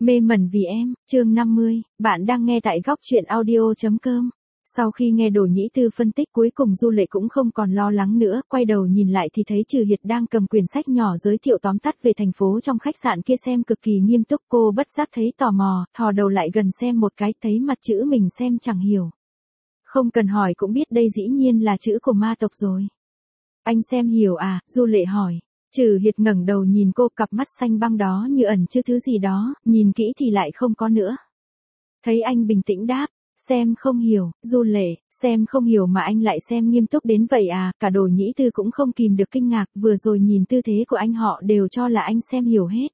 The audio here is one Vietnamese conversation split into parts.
Mê mẩn vì em, chương 50, bạn đang nghe tại góc truyện audio.com. Sau khi nghe Đỗ Nhĩ Tư phân tích cuối cùng Du Lệ cũng không còn lo lắng nữa, quay đầu nhìn lại thì thấy Trừ Hiệt đang cầm quyển sách nhỏ giới thiệu tóm tắt về thành phố trong khách sạn kia xem cực kỳ nghiêm túc. Cô bất giác thấy tò mò, thò đầu lại gần xem một cái, thấy mặt chữ mình xem chẳng hiểu. Không cần hỏi cũng biết đây dĩ nhiên là chữ của ma tộc rồi. Anh xem hiểu à? Du Lệ hỏi. Trừ Hiệt ngẩng đầu nhìn cô, cặp mắt xanh băng đó như ẩn chứa thứ gì đó, nhìn kỹ thì lại không có nữa. Thấy anh bình tĩnh đáp, xem không hiểu. Du Lệ, xem không hiểu mà anh lại xem nghiêm túc đến vậy à? Cả Đỗ Nhĩ Tư cũng không kìm được kinh ngạc, vừa rồi nhìn tư thế của anh họ đều cho là anh xem hiểu hết.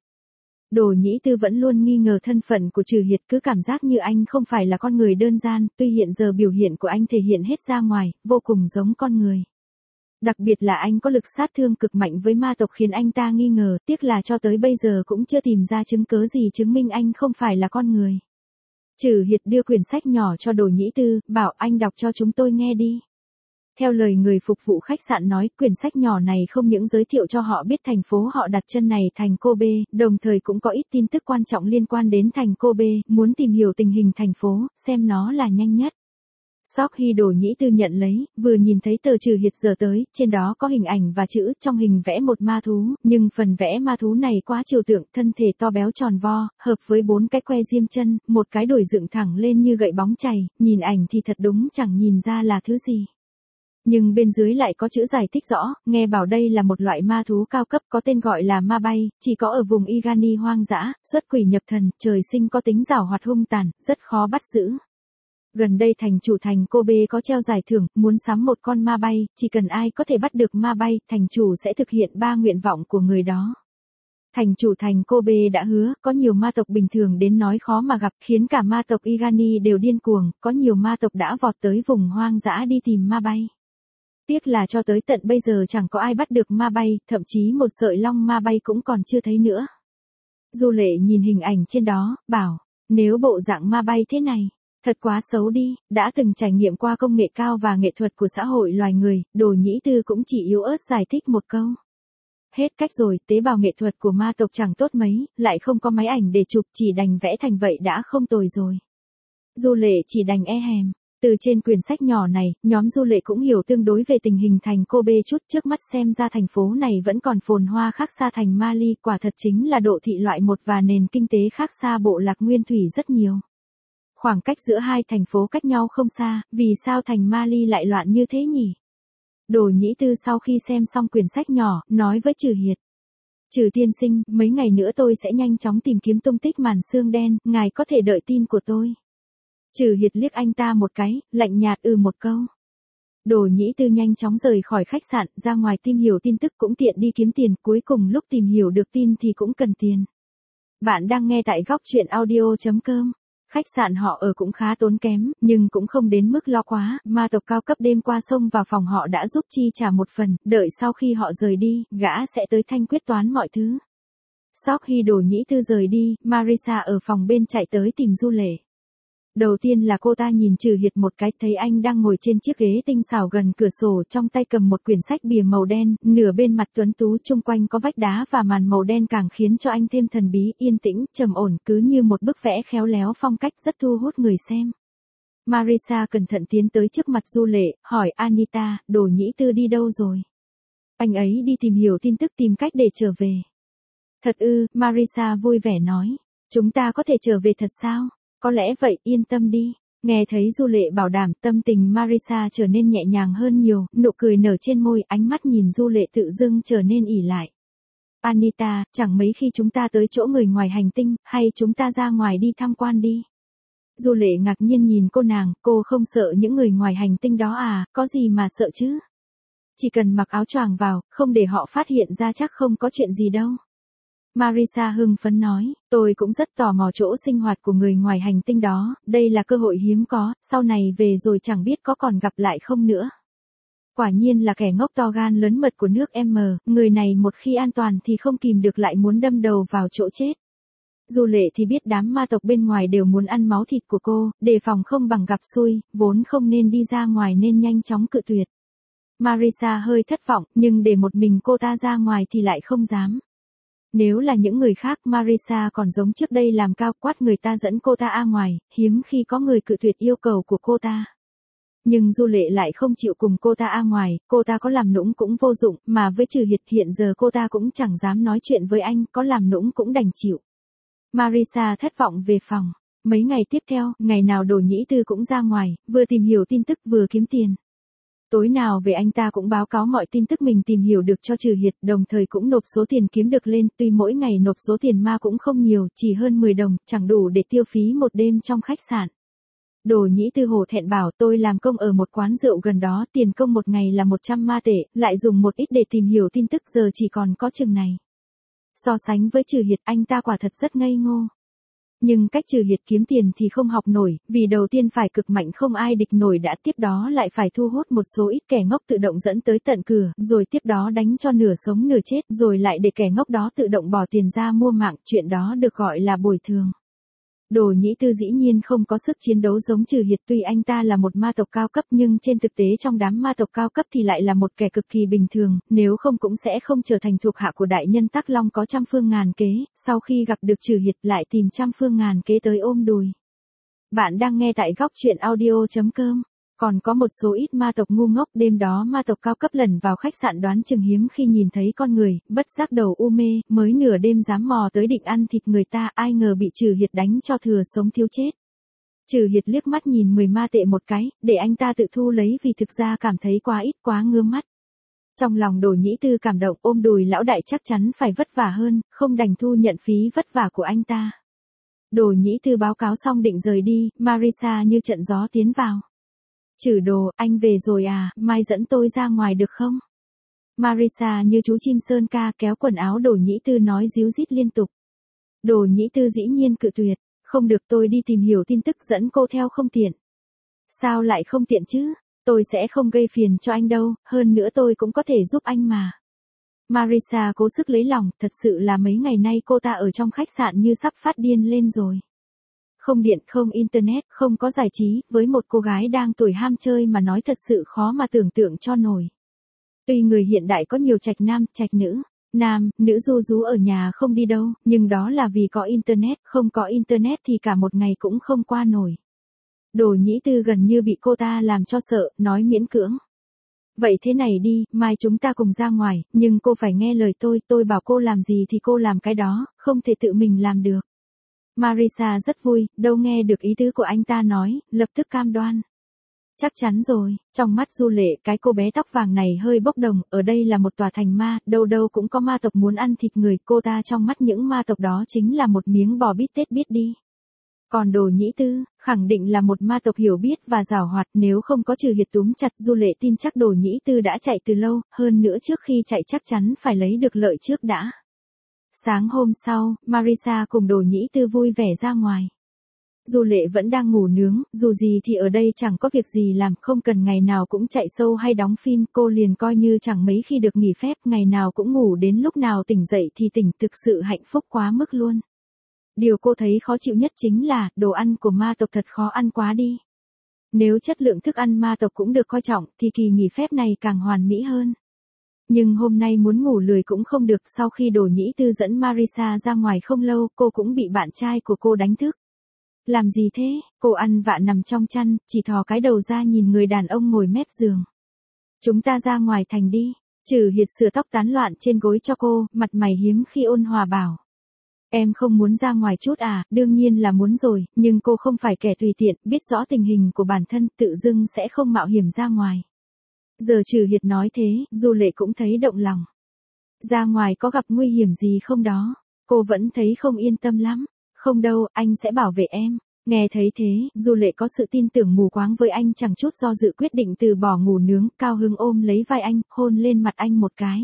Đỗ Nhĩ Tư vẫn luôn nghi ngờ thân phận của Trừ Hiệt, cứ cảm giác như anh không phải là con người đơn giản, tuy hiện giờ biểu hiện của anh thể hiện hết ra ngoài, vô cùng giống con người. Đặc biệt là anh có lực sát thương cực mạnh với ma tộc khiến anh ta nghi ngờ, tiếc là cho tới bây giờ cũng chưa tìm ra chứng cớ gì chứng minh anh không phải là con người. Trừ Hiệt đưa quyển sách nhỏ cho Đỗ Nhĩ Tư, bảo anh đọc cho chúng tôi nghe đi. Theo lời người phục vụ khách sạn nói, quyển sách nhỏ này không những giới thiệu cho họ biết thành phố họ đặt chân này thành Kobe, đồng thời cũng có ít tin tức quan trọng liên quan đến thành Kobe, muốn tìm hiểu tình hình thành phố, xem nó là nhanh nhất. Sau khi Đỗ Nhĩ Tư nhận lấy, vừa nhìn thấy tờ Trừ Hiệt giờ tới, trên đó có hình ảnh và chữ, trong hình vẽ một ma thú, nhưng phần vẽ ma thú này quá trừu tượng, thân thể to béo tròn vo, hợp với 4 cái que diêm chân, một cái đuôi dựng thẳng lên như gậy bóng chày, nhìn ảnh thì thật đúng chẳng nhìn ra là thứ gì. Nhưng bên dưới lại có chữ giải thích rõ, nghe bảo đây là một loại ma thú cao cấp có tên gọi là ma bay, chỉ có ở vùng Igani hoang dã, xuất quỷ nhập thần, trời sinh có tính giảo hoạt hung tàn, rất khó bắt giữ. Gần đây thành chủ thành Kobe có treo giải thưởng, muốn sắm một con ma bay, chỉ cần ai có thể bắt được ma bay, thành chủ sẽ thực hiện 3 nguyện vọng của người đó. Thành chủ thành Kobe đã hứa, có nhiều ma tộc bình thường đến nói khó mà gặp, khiến cả ma tộc Igani đều điên cuồng, có nhiều ma tộc đã vọt tới vùng hoang dã đi tìm ma bay. Tiếc là cho tới tận bây giờ chẳng có ai bắt được ma bay, thậm chí một sợi long ma bay cũng còn chưa thấy nữa. Du Lệ nhìn hình ảnh trên đó, bảo, nếu bộ dạng ma bay thế này, thật quá xấu đi, đã từng trải nghiệm qua công nghệ cao và nghệ thuật của xã hội loài người, Đỗ Nhĩ Tư cũng chỉ yếu ớt giải thích một câu. Hết cách rồi, tế bào nghệ thuật của ma tộc chẳng tốt mấy, lại không có máy ảnh để chụp, chỉ đành vẽ thành vậy đã không tồi rồi. Du Lệ chỉ đành e hèm. Từ trên quyển sách nhỏ này, nhóm Du Lệ cũng hiểu tương đối về tình hình thành Kobe chút, trước mắt xem ra thành phố này vẫn còn phồn hoa khác xa thành Mali, quả thật chính là độ thị loại một và nền kinh tế khác xa bộ lạc nguyên thủy rất nhiều. Khoảng cách giữa hai thành phố cách nhau không xa, vì sao thành Mali lại loạn như thế nhỉ? Đỗ Nhĩ Tư sau khi xem xong quyển sách nhỏ, nói với Trừ Hiệt. Trừ tiên sinh, mấy ngày nữa tôi sẽ nhanh chóng tìm kiếm tung tích màn xương đen, ngài có thể đợi tin của tôi. Trừ Hiệt liếc anh ta một cái, lạnh nhạt một câu. Đỗ Nhĩ Tư nhanh chóng rời khỏi khách sạn, ra ngoài tìm hiểu tin tức cũng tiện đi kiếm tiền, cuối cùng lúc tìm hiểu được tin thì cũng cần tiền. Bạn đang nghe tại góc truyện audio.com. Khách sạn họ ở cũng khá tốn kém, nhưng cũng không đến mức lo quá, ma tộc cao cấp đêm qua xông vào phòng họ đã giúp chi trả một phần, đợi sau khi họ rời đi, gã sẽ tới thanh quyết toán mọi thứ. Sau khi Đỗ Nhĩ Tư rời đi, Marisa ở phòng bên chạy tới tìm Du Lệ. Đầu tiên là cô ta nhìn Trừ Hiệt một cái, thấy anh đang ngồi trên chiếc ghế tinh xảo gần cửa sổ, trong tay cầm một quyển sách bìa màu đen, nửa bên mặt tuấn tú, chung quanh có vách đá và màn màu đen càng khiến cho anh thêm thần bí, yên tĩnh, trầm ổn, cứ như một bức vẽ khéo léo, phong cách rất thu hút người xem. Marisa cẩn thận tiến tới trước mặt Du Lệ, hỏi Anita, Đỗ Nhĩ Tư đi đâu rồi? Anh ấy đi tìm hiểu tin tức, tìm cách để trở về. Thật ư? Marisa vui vẻ nói. Chúng ta có thể trở về thật sao? Có lẽ vậy, yên tâm đi. Nghe thấy Du Lệ bảo đảm, tâm tình Marisa trở nên nhẹ nhàng hơn nhiều, nụ cười nở trên môi, ánh mắt nhìn Du Lệ tự dưng trở nên ỷ lại. Anita, chẳng mấy khi chúng ta tới chỗ người ngoài hành tinh, hay chúng ta ra ngoài đi tham quan đi. Du Lệ ngạc nhiên nhìn cô nàng, cô không sợ những người ngoài hành tinh đó à, có gì mà sợ chứ? Chỉ cần mặc áo choàng vào, không để họ phát hiện ra chắc không có chuyện gì đâu. Marisa hưng phấn nói, tôi cũng rất tò mò chỗ sinh hoạt của người ngoài hành tinh đó, đây là cơ hội hiếm có, sau này về rồi chẳng biết có còn gặp lại không nữa. Quả nhiên là kẻ ngốc to gan lớn mật của nước M, người này một khi an toàn thì không kìm được lại muốn đâm đầu vào chỗ chết. Du Lệ thì biết đám ma tộc bên ngoài đều muốn ăn máu thịt của cô, đề phòng không bằng gặp xui, vốn không nên đi ra ngoài nên nhanh chóng cự tuyệt. Marisa hơi thất vọng, nhưng để một mình cô ta ra ngoài thì lại không dám. Nếu là những người khác Marisa còn giống trước đây làm cao quát người ta dẫn cô ta ra ngoài, hiếm khi có người cự tuyệt yêu cầu của cô ta. Nhưng Du Lệ lại không chịu cùng cô ta ra ngoài, cô ta có làm nũng cũng vô dụng, mà với Trừ Hiệt hiện giờ cô ta cũng chẳng dám nói chuyện với anh, có làm nũng cũng đành chịu. Marisa thất vọng về phòng. Mấy ngày tiếp theo, ngày nào Đỗ Nhĩ Tư cũng ra ngoài, vừa tìm hiểu tin tức vừa kiếm tiền. Tối nào về anh ta cũng báo cáo mọi tin tức mình tìm hiểu được cho Trừ Hiệt, đồng thời cũng nộp số tiền kiếm được lên, tuy mỗi ngày nộp số tiền ma cũng không nhiều, chỉ hơn 10 đồng, chẳng đủ để tiêu phí một đêm trong khách sạn. Đỗ Nhĩ Tư hổ thẹn bảo tôi làm công ở một quán rượu gần đó, tiền công một ngày là 100 ma tệ, lại dùng một ít để tìm hiểu tin tức giờ chỉ còn có chừng này. So sánh với Trừ Hiệt anh ta quả thật rất ngây ngô. Nhưng cách Trừ Hiệt kiếm tiền thì không học nổi, vì đầu tiên phải cực mạnh không ai địch nổi đã, tiếp đó lại phải thu hút một số ít kẻ ngốc tự động dẫn tới tận cửa, rồi tiếp đó đánh cho nửa sống nửa chết, rồi lại để kẻ ngốc đó tự động bỏ tiền ra mua mạng, chuyện đó được gọi là bồi thường. Đỗ Nhĩ Tư dĩ nhiên không có sức chiến đấu giống Trừ Hiệt, tuy anh ta là một ma tộc cao cấp nhưng trên thực tế trong đám ma tộc cao cấp thì lại là một kẻ cực kỳ bình thường, nếu không cũng sẽ không trở thành thuộc hạ của đại nhân Tắc Long có trăm phương ngàn kế, sau khi gặp được Trừ Hiệt lại tìm trăm phương ngàn kế tới ôm đùi. Bạn đang nghe tại góc truyện audio.com. Còn có một số ít ma tộc ngu ngốc, đêm đó ma tộc cao cấp lẩn vào khách sạn đoán chừng hiếm khi nhìn thấy con người, bất giác đầu u mê, mới nửa đêm dám mò tới định ăn thịt người ta, ai ngờ bị Trừ Hiệt đánh cho thừa sống thiếu chết. Trừ Hiệt liếc mắt nhìn 10 ma tệ một cái, để anh ta tự thu lấy vì thực ra cảm thấy quá ít quá ngứa mắt. Trong lòng Đỗ Nhĩ Tư cảm động, ôm đùi lão đại chắc chắn phải vất vả hơn, không đành thu nhận phí vất vả của anh ta. Đỗ Nhĩ Tư báo cáo xong định rời đi, Marisa như trận gió tiến vào. Trừ Đồ, anh về rồi à, mai dẫn tôi ra ngoài được không? Marisa như chú chim sơn ca kéo quần áo Đỗ Nhĩ Tư nói díu dít liên tục. Đỗ Nhĩ Tư dĩ nhiên cự tuyệt, không được, tôi đi tìm hiểu tin tức dẫn cô theo không tiện. Sao lại không tiện chứ, tôi sẽ không gây phiền cho anh đâu, hơn nữa tôi cũng có thể giúp anh mà. Marisa cố sức lấy lòng, thật sự là mấy ngày nay cô ta ở trong khách sạn như sắp phát điên lên rồi. Không điện, không internet, không có giải trí, với một cô gái đang tuổi ham chơi mà nói thật sự khó mà tưởng tượng cho nổi. Tuy người hiện đại có nhiều trạch nam, trạch nữ, nam, nữ ru rú ở nhà không đi đâu, nhưng đó là vì có internet, không có internet thì cả một ngày cũng không qua nổi. Đỗ Nhĩ Tư gần như bị cô ta làm cho sợ, nói miễn cưỡng. Vậy thế này đi, mai chúng ta cùng ra ngoài, nhưng cô phải nghe lời tôi bảo cô làm gì thì cô làm cái đó, không thể tự mình làm được. Marisa rất vui, đâu nghe được ý tứ của anh ta nói, lập tức cam đoan. Chắc chắn rồi, trong mắt Du Lệ, cái cô bé tóc vàng này hơi bốc đồng, ở đây là một tòa thành ma, đâu đâu cũng có ma tộc muốn ăn thịt người, cô ta trong mắt những ma tộc đó chính là một miếng bò bít tết biết đi. Còn Đỗ Nhĩ Tư, khẳng định là một ma tộc hiểu biết và giàu hoạt, nếu không có Trừ Hiệt túm chặt Du Lệ tin chắc Đỗ Nhĩ Tư đã chạy từ lâu, hơn nữa trước khi chạy chắc chắn phải lấy được lợi trước đã. Sáng hôm sau, Marisa cùng Đỗ Nhĩ Tư vui vẻ ra ngoài. Du Lệ vẫn đang ngủ nướng, dù gì thì ở đây chẳng có việc gì làm, không cần ngày nào cũng chạy show hay đóng phim, cô liền coi như chẳng mấy khi được nghỉ phép, ngày nào cũng ngủ đến lúc nào tỉnh dậy thì tỉnh, thực sự hạnh phúc quá mức luôn. Điều cô thấy khó chịu nhất chính là, đồ ăn của ma tộc thật khó ăn quá đi. Nếu chất lượng thức ăn ma tộc cũng được coi trọng, thì kỳ nghỉ phép này càng hoàn mỹ hơn. Nhưng hôm nay muốn ngủ lười cũng không được, sau khi Đỗ Nhĩ Tư dẫn Marisa ra ngoài không lâu, cô cũng bị bạn trai của cô đánh thức. Làm gì thế, cô ăn vạ nằm trong chăn, chỉ thò cái đầu ra nhìn người đàn ông ngồi mép giường. Chúng ta ra ngoài thành đi. Trừ Hiệt sửa tóc tán loạn trên gối cho cô, mặt mày hiếm khi ôn hòa bảo. Em không muốn ra ngoài chút à, đương nhiên là muốn rồi, nhưng cô không phải kẻ tùy tiện, biết rõ tình hình của bản thân, tự dưng sẽ không mạo hiểm ra ngoài. Giờ Trừ Hiệt nói thế, Du Lệ cũng thấy động lòng. Ra ngoài có gặp nguy hiểm gì không đó? Cô vẫn thấy không yên tâm lắm. Không đâu, anh sẽ bảo vệ em. Nghe thấy thế, Du Lệ có sự tin tưởng mù quáng với anh, chẳng chút do dự quyết định từ bỏ ngủ nướng, cao hứng ôm lấy vai anh, hôn lên mặt anh một cái.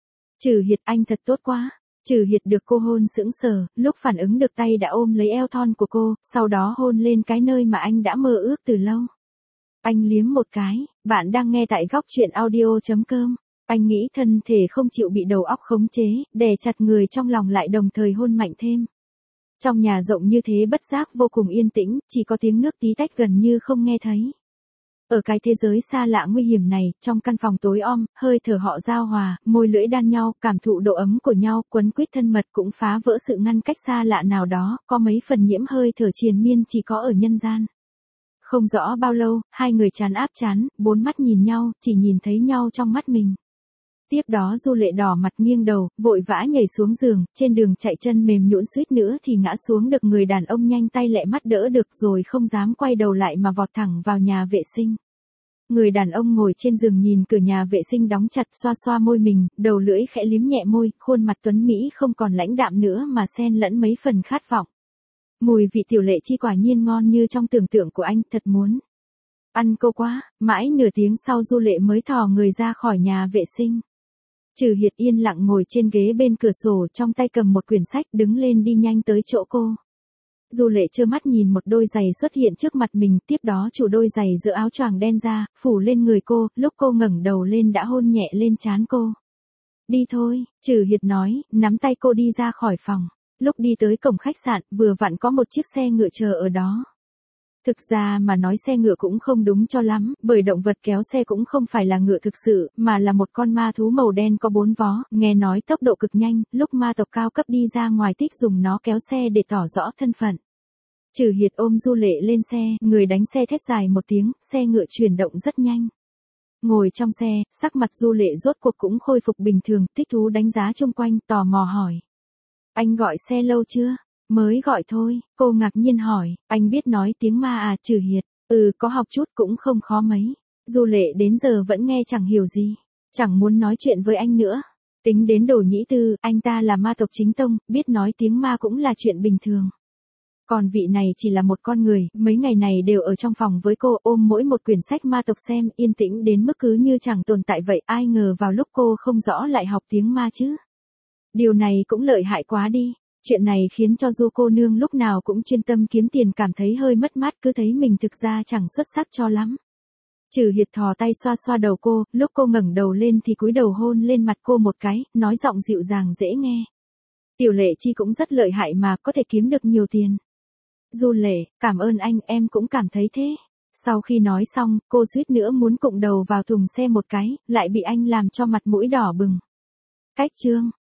Trừ Hiệt, anh thật tốt quá. Trừ Hiệt được cô hôn sững sờ, lúc phản ứng được tay đã ôm lấy eo thon của cô, sau đó hôn lên cái nơi mà anh đã mơ ước từ lâu. Anh liếm một cái, bạn đang nghe tại góc truyện audio.com. Anh nghĩ thân thể không chịu bị đầu óc khống chế, đè chặt người trong lòng lại đồng thời hôn mạnh thêm. Trong nhà rộng như thế bất giác vô cùng yên tĩnh, chỉ có tiếng nước tí tách gần như không nghe thấy. Ở cái thế giới xa lạ nguy hiểm này, trong căn phòng tối om, hơi thở họ giao hòa, môi lưỡi đan nhau, cảm thụ độ ấm của nhau, quấn quýt thân mật cũng phá vỡ sự ngăn cách xa lạ nào đó, có mấy phần nhiễm hơi thở triền miên chỉ có ở nhân gian. Không rõ bao lâu, hai người chán áp chán, bốn mắt nhìn nhau, chỉ nhìn thấy nhau trong mắt mình. Tiếp đó Du Lệ đỏ mặt nghiêng đầu, vội vã nhảy xuống giường, trên đường chạy chân mềm nhũn suýt nữa thì ngã xuống, được người đàn ông nhanh tay lẹ mắt đỡ được rồi không dám quay đầu lại mà vọt thẳng vào nhà vệ sinh. Người đàn ông ngồi trên giường nhìn cửa nhà vệ sinh đóng chặt, xoa xoa môi mình, đầu lưỡi khẽ liếm nhẹ môi, khuôn mặt tuấn Mỹ không còn lãnh đạm nữa mà xen lẫn mấy phần khát vọng. Mùi vị Tiểu Lệ Chi quả nhiên ngon như trong tưởng tượng của anh, thật muốn ăn cô quá. Mãi nửa tiếng sau Du Lệ mới thò người ra khỏi nhà vệ sinh. Trừ Hiệt yên lặng ngồi trên ghế bên cửa sổ, trong tay cầm một quyển sách, đứng lên đi nhanh tới chỗ cô. Du Lệ trơ mắt nhìn một đôi giày xuất hiện trước mặt mình, tiếp đó chủ đôi giày giữa áo choàng đen ra, phủ lên người cô, lúc cô ngẩng đầu lên đã hôn nhẹ lên trán cô. Đi thôi, Trừ Hiệt nói, nắm tay cô đi ra khỏi phòng. Lúc đi tới cổng khách sạn, vừa vặn có một chiếc xe ngựa chờ ở đó. Thực ra mà nói xe ngựa cũng không đúng cho lắm, bởi động vật kéo xe cũng không phải là ngựa thực sự, mà là một con ma thú màu đen có 4 vó, nghe nói tốc độ cực nhanh, lúc ma tộc cao cấp đi ra ngoài thích dùng nó kéo xe để tỏ rõ thân phận. Trừ Hiệt ôm Du Lệ lên xe, người đánh xe thét dài một tiếng, xe ngựa chuyển động rất nhanh. Ngồi trong xe, sắc mặt Du Lệ rốt cuộc cũng khôi phục bình thường, thích thú đánh giá xung quanh, tò mò hỏi. Anh gọi xe lâu chưa? Mới gọi thôi, cô ngạc nhiên hỏi, anh biết nói tiếng ma à? Trừ Hiệt, có học chút cũng không khó mấy. Du Lệ đến giờ vẫn nghe chẳng hiểu gì, chẳng muốn nói chuyện với anh nữa. Tính đến Đồ Nhĩ Tư, anh ta là ma tộc chính tông, biết nói tiếng ma cũng là chuyện bình thường. Còn vị này chỉ là một con người, mấy ngày này đều ở trong phòng với cô, ôm mỗi một quyển sách ma tộc xem, yên tĩnh đến mức cứ như chẳng tồn tại vậy, ai ngờ vào lúc cô không rõ lại học tiếng ma chứ. Điều này cũng lợi hại quá đi. Chuyện này khiến cho Du cô nương lúc nào cũng chuyên tâm kiếm tiền cảm thấy hơi mất mát, cứ thấy mình thực ra chẳng xuất sắc cho lắm. Trừ Hiệt thò tay xoa xoa đầu cô, lúc cô ngẩng đầu lên thì cúi đầu hôn lên mặt cô một cái, nói giọng dịu dàng dễ nghe. Tiểu Lệ Chi cũng rất lợi hại mà, có thể kiếm được nhiều tiền. Du Lệ, cảm ơn anh, em cũng cảm thấy thế. Sau khi nói xong, cô suýt nữa muốn cụng đầu vào thùng xe một cái, lại bị anh làm cho mặt mũi đỏ bừng. Cách chương